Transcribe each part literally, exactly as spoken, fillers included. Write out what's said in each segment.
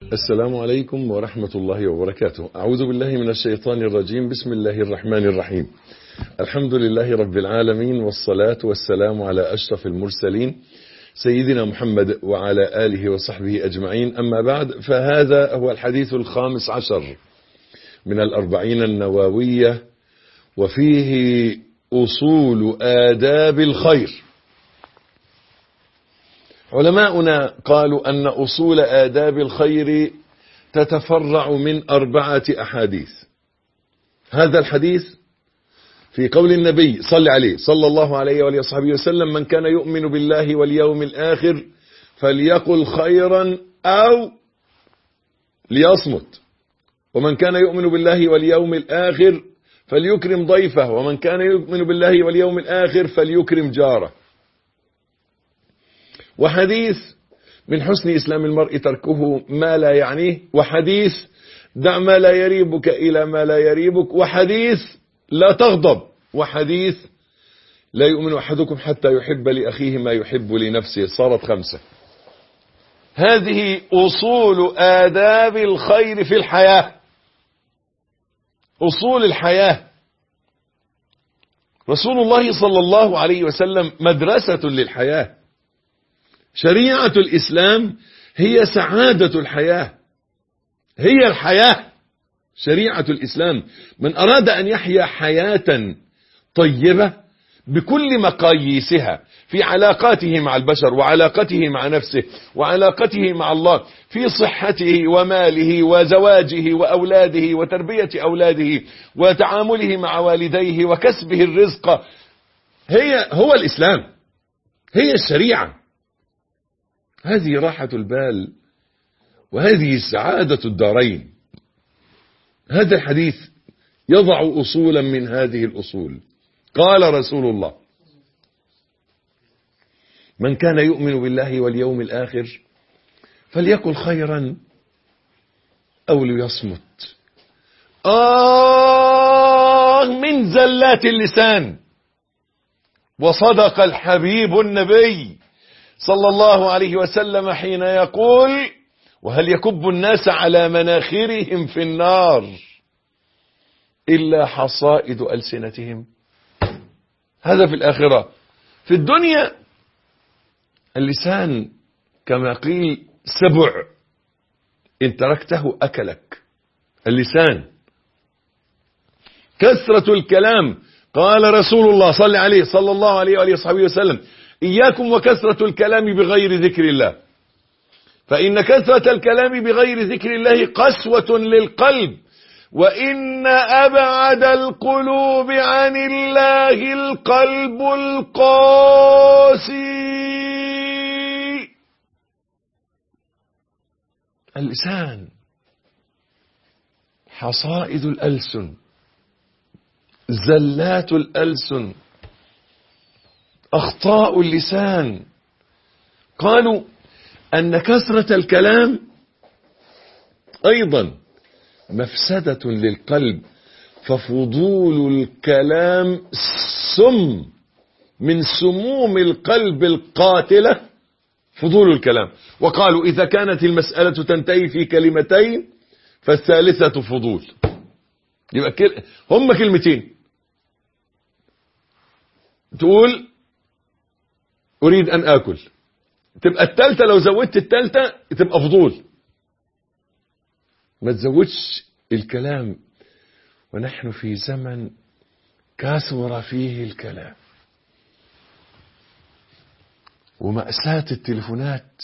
السلام عليكم ورحمة الله وبركاته. أعوذ بالله من الشيطان الرجيم. بسم الله الرحمن الرحيم. الحمد لله رب العالمين، والصلاة والسلام على أشرف المرسلين سيدنا محمد وعلى آله وصحبه أجمعين. أما بعد، فهذا هو الحديث الخامس عشر من الأربعين النووية، وفيه أصول آداب الخير. علماؤنا قالوا أن أصول آداب الخير تتفرع من أربعة أحاديث. هذا الحديث في قول النبي صلى عليه صلى الله عليه وآله وصحبه وسلم: من كان يؤمن بالله واليوم الآخر فليقل خيرا أو ليصمت، ومن كان يؤمن بالله واليوم الآخر فليكرم ضيفه، ومن كان يؤمن بالله واليوم الآخر فليكرم جاره. وحديث: من حسن إسلام المرء تركه ما لا يعنيه. وحديث: دع ما لا يريبك إلى ما لا يريبك. وحديث: لا تغضب. وحديث: لا يؤمن أحدكم حتى يحب لأخيه ما يحب لنفسه. صارت خمسة. هذه أصول آداب الخير في الحياة، أصول الحياة. رسول الله صلى الله عليه وسلم مدرسة للحياة. شريعة الإسلام هي سعادة الحياة، هي الحياة. شريعة الإسلام، من أراد أن يحيا حياة طيبة بكل مقاييسها، في علاقاته مع البشر، وعلاقته مع نفسه، وعلاقته مع الله، في صحته وماله وزواجه وأولاده وتربية أولاده وتعامله مع والديه وكسبه الرزق، هي هو الإسلام، هي الشريعة. هذه راحة البال، وهذه سعادة الدارين. هذا الحديث يضع أصولا من هذه الأصول. قال رسول الله: من كان يؤمن بالله واليوم الآخر فليقل خيرا أو ليصمت. آه من زلات اللسان. وصدق الحبيب النبي صلى الله عليه وسلم حين يقول: وهل يكب الناس على مناخرهم في النار إلا حصائد ألسنتهم. هذا في الآخرة. في الدنيا اللسان كما قيل سبع، إن تركته أكلك. اللسان كثرة الكلام. قال رسول الله صلى عليه صلى الله عليه وآله وصحبه وسلم: إياكم وكثرة الكلام بغير ذكر الله، فإن كثرة الكلام بغير ذكر الله قسوة للقلب، وإن أبعد القلوب عن الله القلب القاسي. اللسان حصائد الألسن، زلات الألسن، أخطاء اللسان. قالوا أن كثرة الكلام أيضا مفسدة للقلب، ففضول الكلام سم من سموم القلب القاتلة، فضول الكلام. وقالوا إذا كانت المسألة تنتهي في كلمتين فالثالثة فضول. يبقى كل... هم كلمتين، تقول أريد أن آكل، تبقى التالتة لو زودت التالتة تبقى فضول. ما تزودش الكلام. ونحن في زمن كثر فيه الكلام، ومأساة التليفونات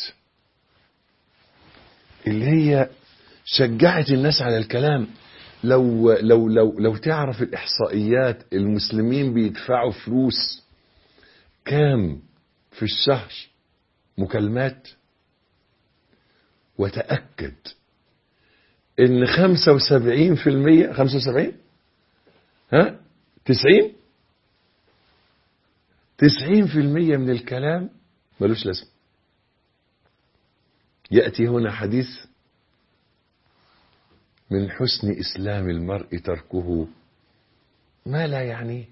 اللي هي شجعت الناس على الكلام. لو لو لو لو تعرف الإحصائيات، المسلمين بيدفعوا فلوس كام في الشهر مكالمات، وتأكد ان خمسة وسبعين في المية خمسة وسبعين ها تسعين تسعين في المية من الكلام ملوش لازمة. يأتي هنا حديث: من حسن إسلام المرء تركه ما لا يعنيه.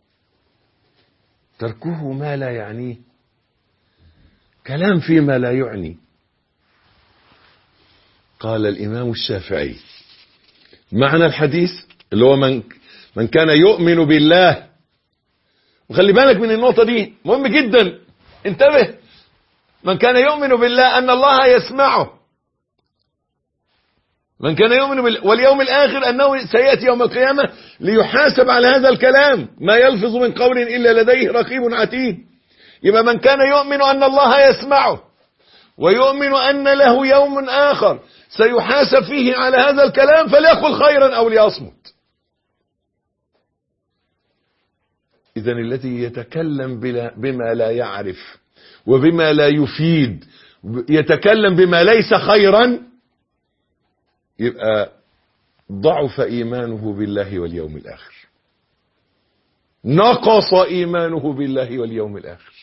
تركه ما لا يعنيه، كلام فيما لا يعني. قال الإمام الشافعي معنى الحديث اللي هو من من كان يؤمن بالله، وخلي بالك من النقطة دي مهم جدا، انتبه، من كان يؤمن بالله أن الله يسمعه، من كان يؤمن بالله واليوم الآخر أنه سيأتي يوم القيامة ليحاسب على هذا الكلام، ما يلفظ من قول إلا لديه رقيب عتيد. يبقى من كان يؤمن أن الله يسمعه ويؤمن أن له يوم آخر سيحاسب فيه على هذا الكلام فليقل خيرا أو ليصمت. إذن الذي يتكلم بما لا يعرف وبما لا يفيد، يتكلم بما ليس خيرا، يبقى ضعف إيمانه بالله واليوم الآخر، نقص إيمانه بالله واليوم الآخر.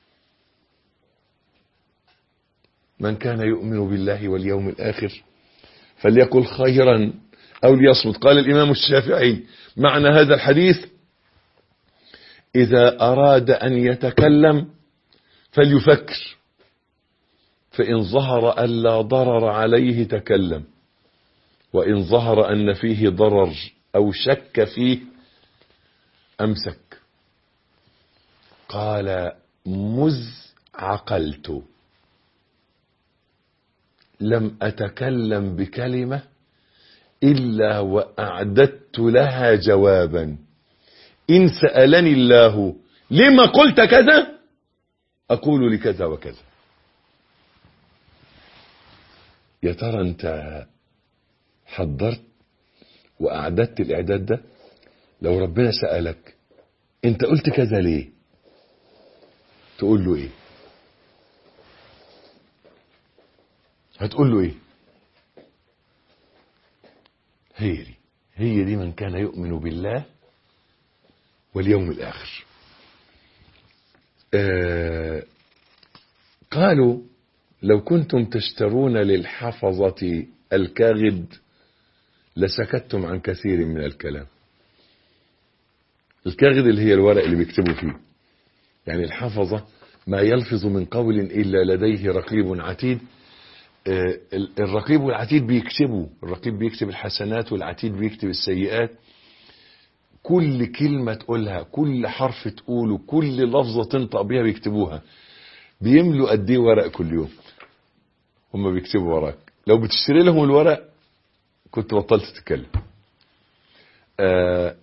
من كان يؤمن بالله واليوم الآخر فليقل خيرا أو ليصمت. قال الإمام الشافعي معنى هذا الحديث إذا أراد أن يتكلم فليفكر، فإن ظهر أن لا ضرر عليه تكلم، وإن ظهر أن فيه ضرر أو شك فيه أمسك. قال مذ عقلت لم أتكلم بكلمة إلا وأعددت لها جوابا، إن سألني الله لما قلت كذا أقول لكذا وكذا. يا ترى أنت حضرت وأعددت الإعداد ده؟ لو ربنا سألك أنت قلت كذا ليه، تقول له إيه؟ هتقول له إيه؟ هي دي هي دي من كان يؤمن بالله واليوم الآخر. آه قالوا لو كنتم تشترون للحفظة الكاغد لسكتتم عن كثير من الكلام. الكاغد اللي هي الورق اللي بيكتبوا فيه، يعني الحفظة ما يلفظ من قول إلا لديه رقيب عتيد. آه الرقيب والعتيد بيكتبوا، الرقيب بيكتب الحسنات والعتيد بيكتب السيئات. كل كلمة تقولها، كل حرف تقوله، كل لفظة تنطق بيها بيكتبوها. بيملوا قد ايه ورق كل يوم هم بيكتبوا وراك. لو بتشتري لهم الورق كنت بطلت تتكلم. آه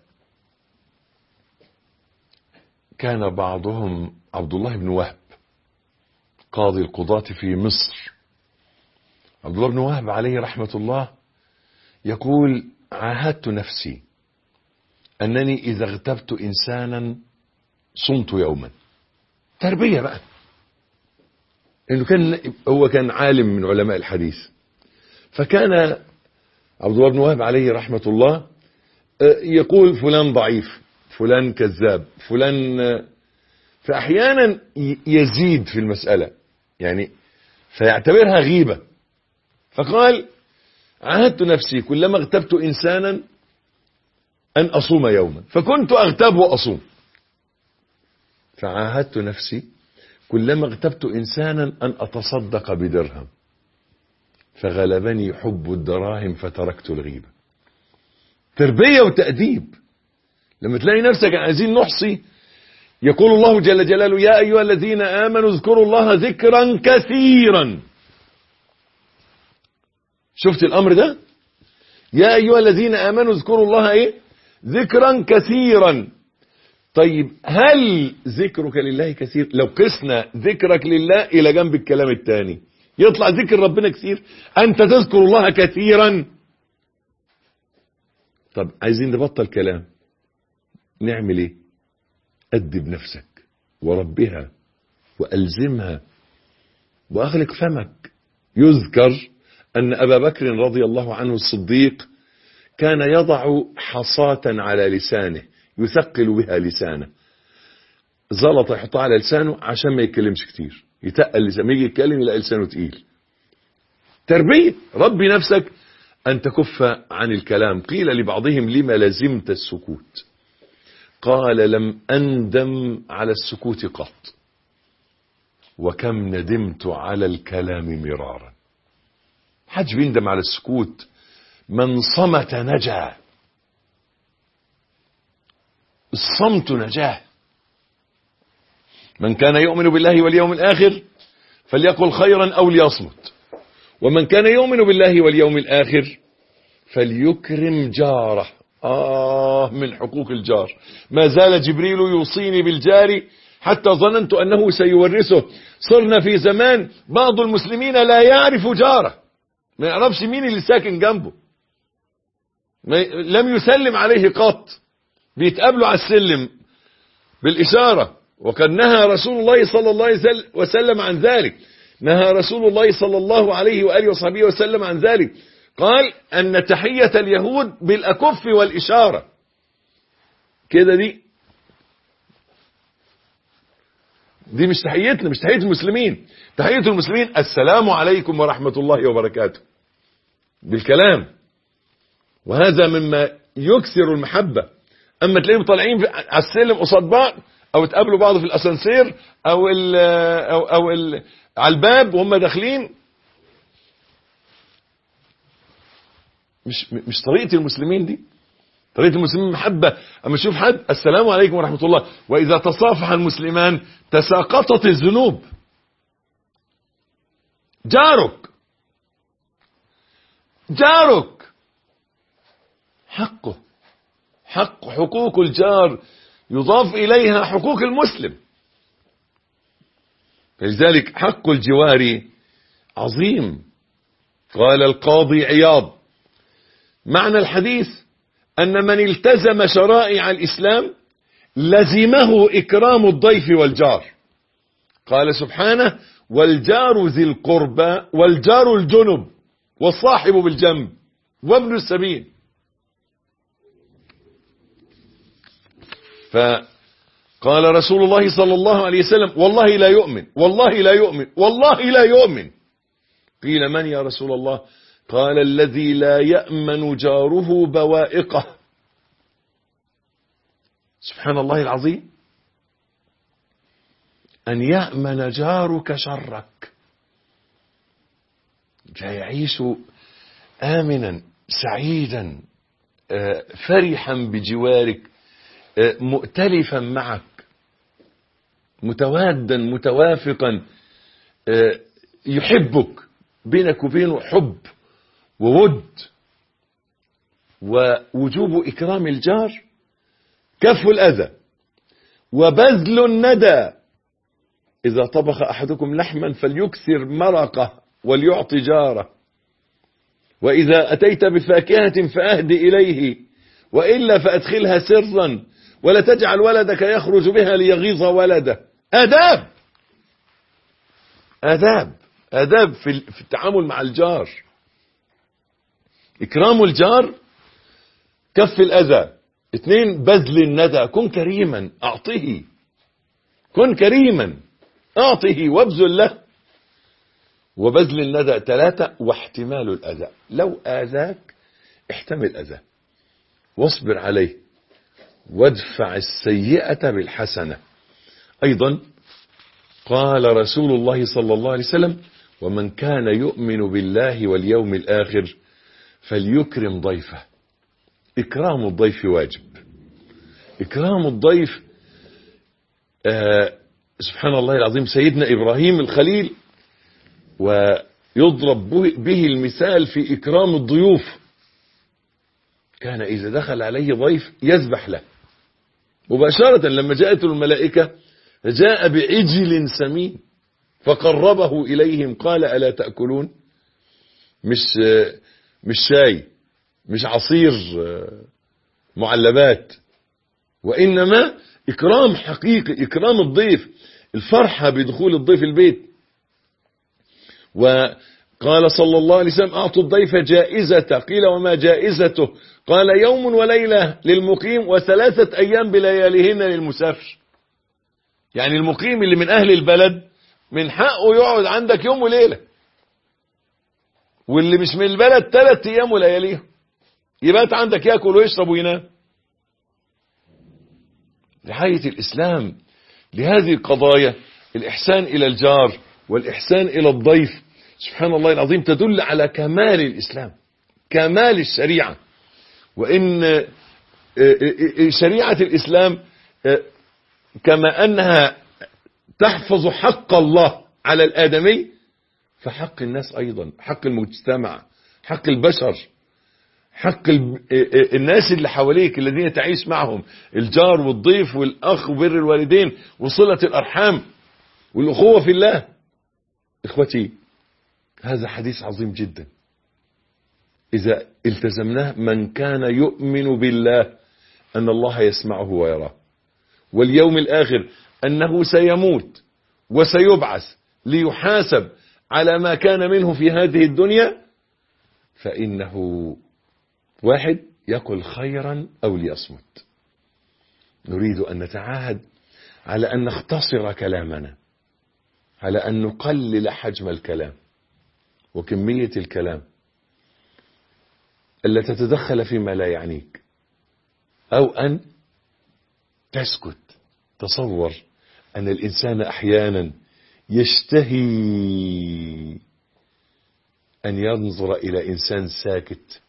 كان بعضهم عبد الله بن وهب قاضي القضاة في مصر. عبد الله بن وهب عليه رحمة الله يقول عاهدت نفسي أنني إذا اغتبت إنسانا صمت يوما. تربية بقى، إنه كان هو كان عالم من علماء الحديث. فكان عبد الله بن وهب عليه رحمة الله يقول فلان ضعيف، فلان كذاب، فلان، فأحيانا يزيد في المسألة يعني فيعتبرها غيبة. فقال عاهدت نفسي كلما اغتبت إنسانا أن أصوم يوما، فكنت أغتاب وأصوم. فعاهدت نفسي كلما اغتبت إنسانا أن أتصدق بدرهم، فغلبني حب الدراهم فتركت الغيبة. تربية وتأديب. لما تلاقي نفسك عايزين نحصي، يقول الله جل جلاله يا أيها الذين آمنوا اذكروا الله ذكرا كثيرا. شفت الأمر ده؟ يا أيها الذين آمنوا اذكروا الله إيه؟ ذكرا كثيرا. طيب هل ذكرك لله كثير؟ لو قسنا ذكرك لله إلى جنب الكلام الثاني يطلع ذكر ربنا كثير. أنت تذكر الله كثيرا. طب عايزين نبطل كلام، نعمل ايه؟ أدب نفسك وربها وألزمها وأغلق فمك. يذكر أن أبا بكر رضي الله عنه الصديق كان يضع حصاة على لسانه يثقل بها لسانه، زلط يحطها على لسانه عشان ما يتكلمش كتير، يتقل لسانه، يجي يتكلم يلاقي لسانه تقيل. تربية. ربي نفسك أن تكف عن الكلام. قيل لبعضهم لما لزمت السكوت؟ قال لم أندم على السكوت قط، وكم ندمت على الكلام مرارا. حدش بيندم على السكوت. من صمت نجا. الصمت نجاه. من كان يؤمن بالله واليوم الآخر فليقل خيرا أو ليصمت، ومن كان يؤمن بالله واليوم الآخر فليكرم جاره. آه من حقوق الجار. ما زال جبريل يوصيني بالجار حتى ظننت أنه سيورثه. صرنا في زمان بعض المسلمين لا يعرف جاره، ما يعرفش مين اللي ساكن جنبه، لم يسلم عليه قط، بيتقابلوا على السلم بالإشارة. وقد نهى رسول الله صلى الله عليه وسلم عن ذلك. نهى رسول الله صلى الله عليه وآله وصحبه وسلم عن ذلك. قال أن تحية اليهود بالأكف والإشارة كده، دي دي مش تحيتنا، مش تحية المسلمين. تحية المسلمين السلام عليكم ورحمة الله وبركاته بالكلام، وهذا مما يكسر المحبة. أما تلاقيهم طالعين على السلم قصاد بعض، أو تقابلوا بعض في الأسانسير، أو ال أو أو ال على الباب وهم داخلين، مش مش طريقة المسلمين دي. طريقة المسلمين محبة. أما تشوف حد السلام عليكم ورحمة الله، وإذا تصافح المسلمان تساقطت الذنوب. جارك جارك حقه، حق حقوق الجار يضاف إليها حقوق المسلم. فلذلك حق الجوار عظيم. قال القاضي عياض: معنى الحديث أن من التزم شرائع الإسلام لزمه إكرام الضيف والجار. قال سبحانه: والجار ذي القربى والجار الجنب والصاحب بالجنب وابن السبيل. فقال رسول الله صلى الله عليه وسلم: والله لا يؤمن، والله لا يؤمن، والله لا يؤمن. قيل: من يا رسول الله؟ قال: الذي لا يأمن جاره بوائقه. سبحان الله العظيم، أن يأمن جارك شرك، فيعيش آمنا سعيدا فرحا بجوارك، مؤتلفا معك، متوادا متوافقا، يحبك، بينك وبينه حب وود. ووجوب إكرام الجار كف الأذى وبذل الندى. إذا طبخ أحدكم لحما فليكثر مرقه وليعطي جاره، وإذا أتيت بفاكهة فأهد إليه، وإلا فأدخلها سرا، ولا تجعل ولدك يخرج بها ليغيظ ولده. آداب آداب آداب في التعامل مع الجار. إكرام الجار كف الأذى. اثنين، بذل الندى، كن كريما أعطه، كن كريما أعطه وابذل له. وبذل الندى. ثلاثة، واحتمال الأذى، لو آذاك احتمل أذى واصبر عليه وادفع السيئة بالحسنة. أيضا قال رسول الله صلى الله عليه وسلم: ومن كان يؤمن بالله واليوم الآخر فليكرم ضيفه. إكرام الضيف واجب. إكرام الضيف آه سبحان الله العظيم. سيدنا إبراهيم الخليل ويضرب به المثال في إكرام الضيوف. كان إذا دخل عليه ضيف يذبح له مباشرة. لما جاءت الملائكة جاء بعجل سمين فقربه إليهم قال: ألا تأكلون؟ مش مش شاي، مش عصير معلبات، وإنما إكرام حقيقي، إكرام الضيف، الفرحة بدخول الضيف البيت. وقال صلى الله عليه وسلم: أعطوا الضيف جائزة. قيل: وما جائزته؟ قال: يوم وليلة للمقيم وثلاثة أيام بلياليهن للمسافر. يعني المقيم اللي من أهل البلد من حقه يقعد عندك يوم وليلة، واللي مش من البلد ثلاث أيام ولياليهم، يبات عندك يأكل ويشرب وينام. رعاية الإسلام لهذه القضايا، الإحسان إلى الجار والإحسان إلى الضيف سبحان الله العظيم تدل على كمال الإسلام، كمال الشريعة. وإن شريعة الإسلام كما أنها تحفظ حق الله على الآدمي، فحق الناس أيضا، حق المجتمع، حق البشر، حق الناس اللي حواليك الذين تعيش معهم، الجار والضيف والأخ وبر الوالدين وصلة الأرحام والأخوة في الله. إخوتي، هذا حديث عظيم جدا إذا التزمناه. من كان يؤمن بالله أن الله يسمعه ويراه، واليوم الآخر، أنه سيموت وسيبعث ليحاسب على ما كان منه في هذه الدنيا، فإنه واحد يقول خيرا أو ليصمت. نريد أن نتعاهد على أن نختصر كلامنا، على أن نقلل حجم الكلام وكمية الكلام، ألا تتدخل فيما لا يعنيك، أو أن تسكت. تصور أن الإنسان أحيانا يشتهي أن ينظر إلى إنسان ساكت.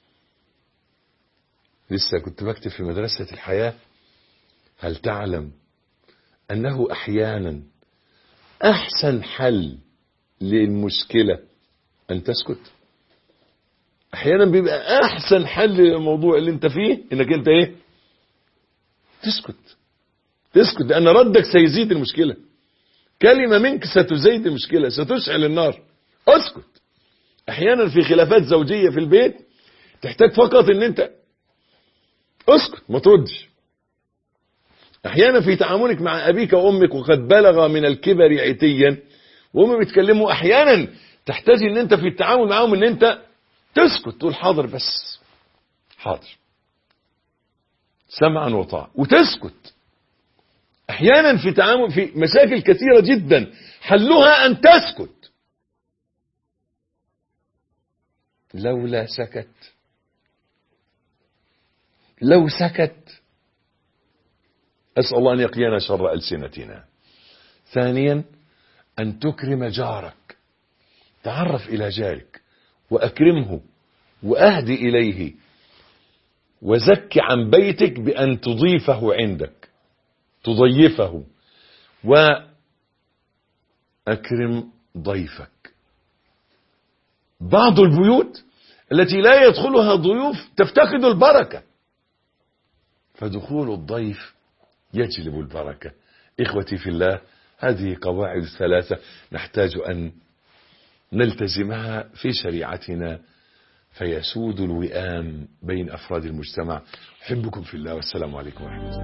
لسه كنت بكتب في مدرسة الحياة: هل تعلم أنه أحيانا أحسن حل للمشكلة أن تسكت؟ أحيانا بيبقى أحسن حل للموضوع اللي انت فيه إنك انت ايه؟ تسكت. تسكت لأن ردك سيزيد المشكلة، كلمة منك ستزيد المشكلة، ستشعل النار. اسكت. أحيانا في خلافات زوجية في البيت تحتاج فقط ان انت اسكت، ما تردش. أحيانا في تعاملك مع أبيك وأمك وقد بلغ من الكبر عتيا وهم بيتكلموا، أحيانا تحتاج ان انت في التعامل معهم ان انت تسكت، تقول حاضر، بس حاضر، سمعا وطاعة، وتسكت. أحيانا في تعامل في مشاكل كثيرة جدا حلها أن تسكت. لولا سكت، لو سكت، أسأل الله أن يقينا شر ألسنتنا. ثانيا، أن تكرم جارك. تعرف إلى جارك وأكرمه وأهدي إليه، وزك عن بيتك بأن تضيفه عندك، تضيفه، وأكرم ضيفك. بعض البيوت التي لا يدخلها ضيوف تفتقد البركة، فدخول الضيف يجلب البركة. إخوتي في الله، هذه قواعد ثلاثة نحتاج أن نلتزمها في شريعتنا فيسود الوئام بين أفراد المجتمع. أحبكم في الله، والسلام عليكم ورحمة الله.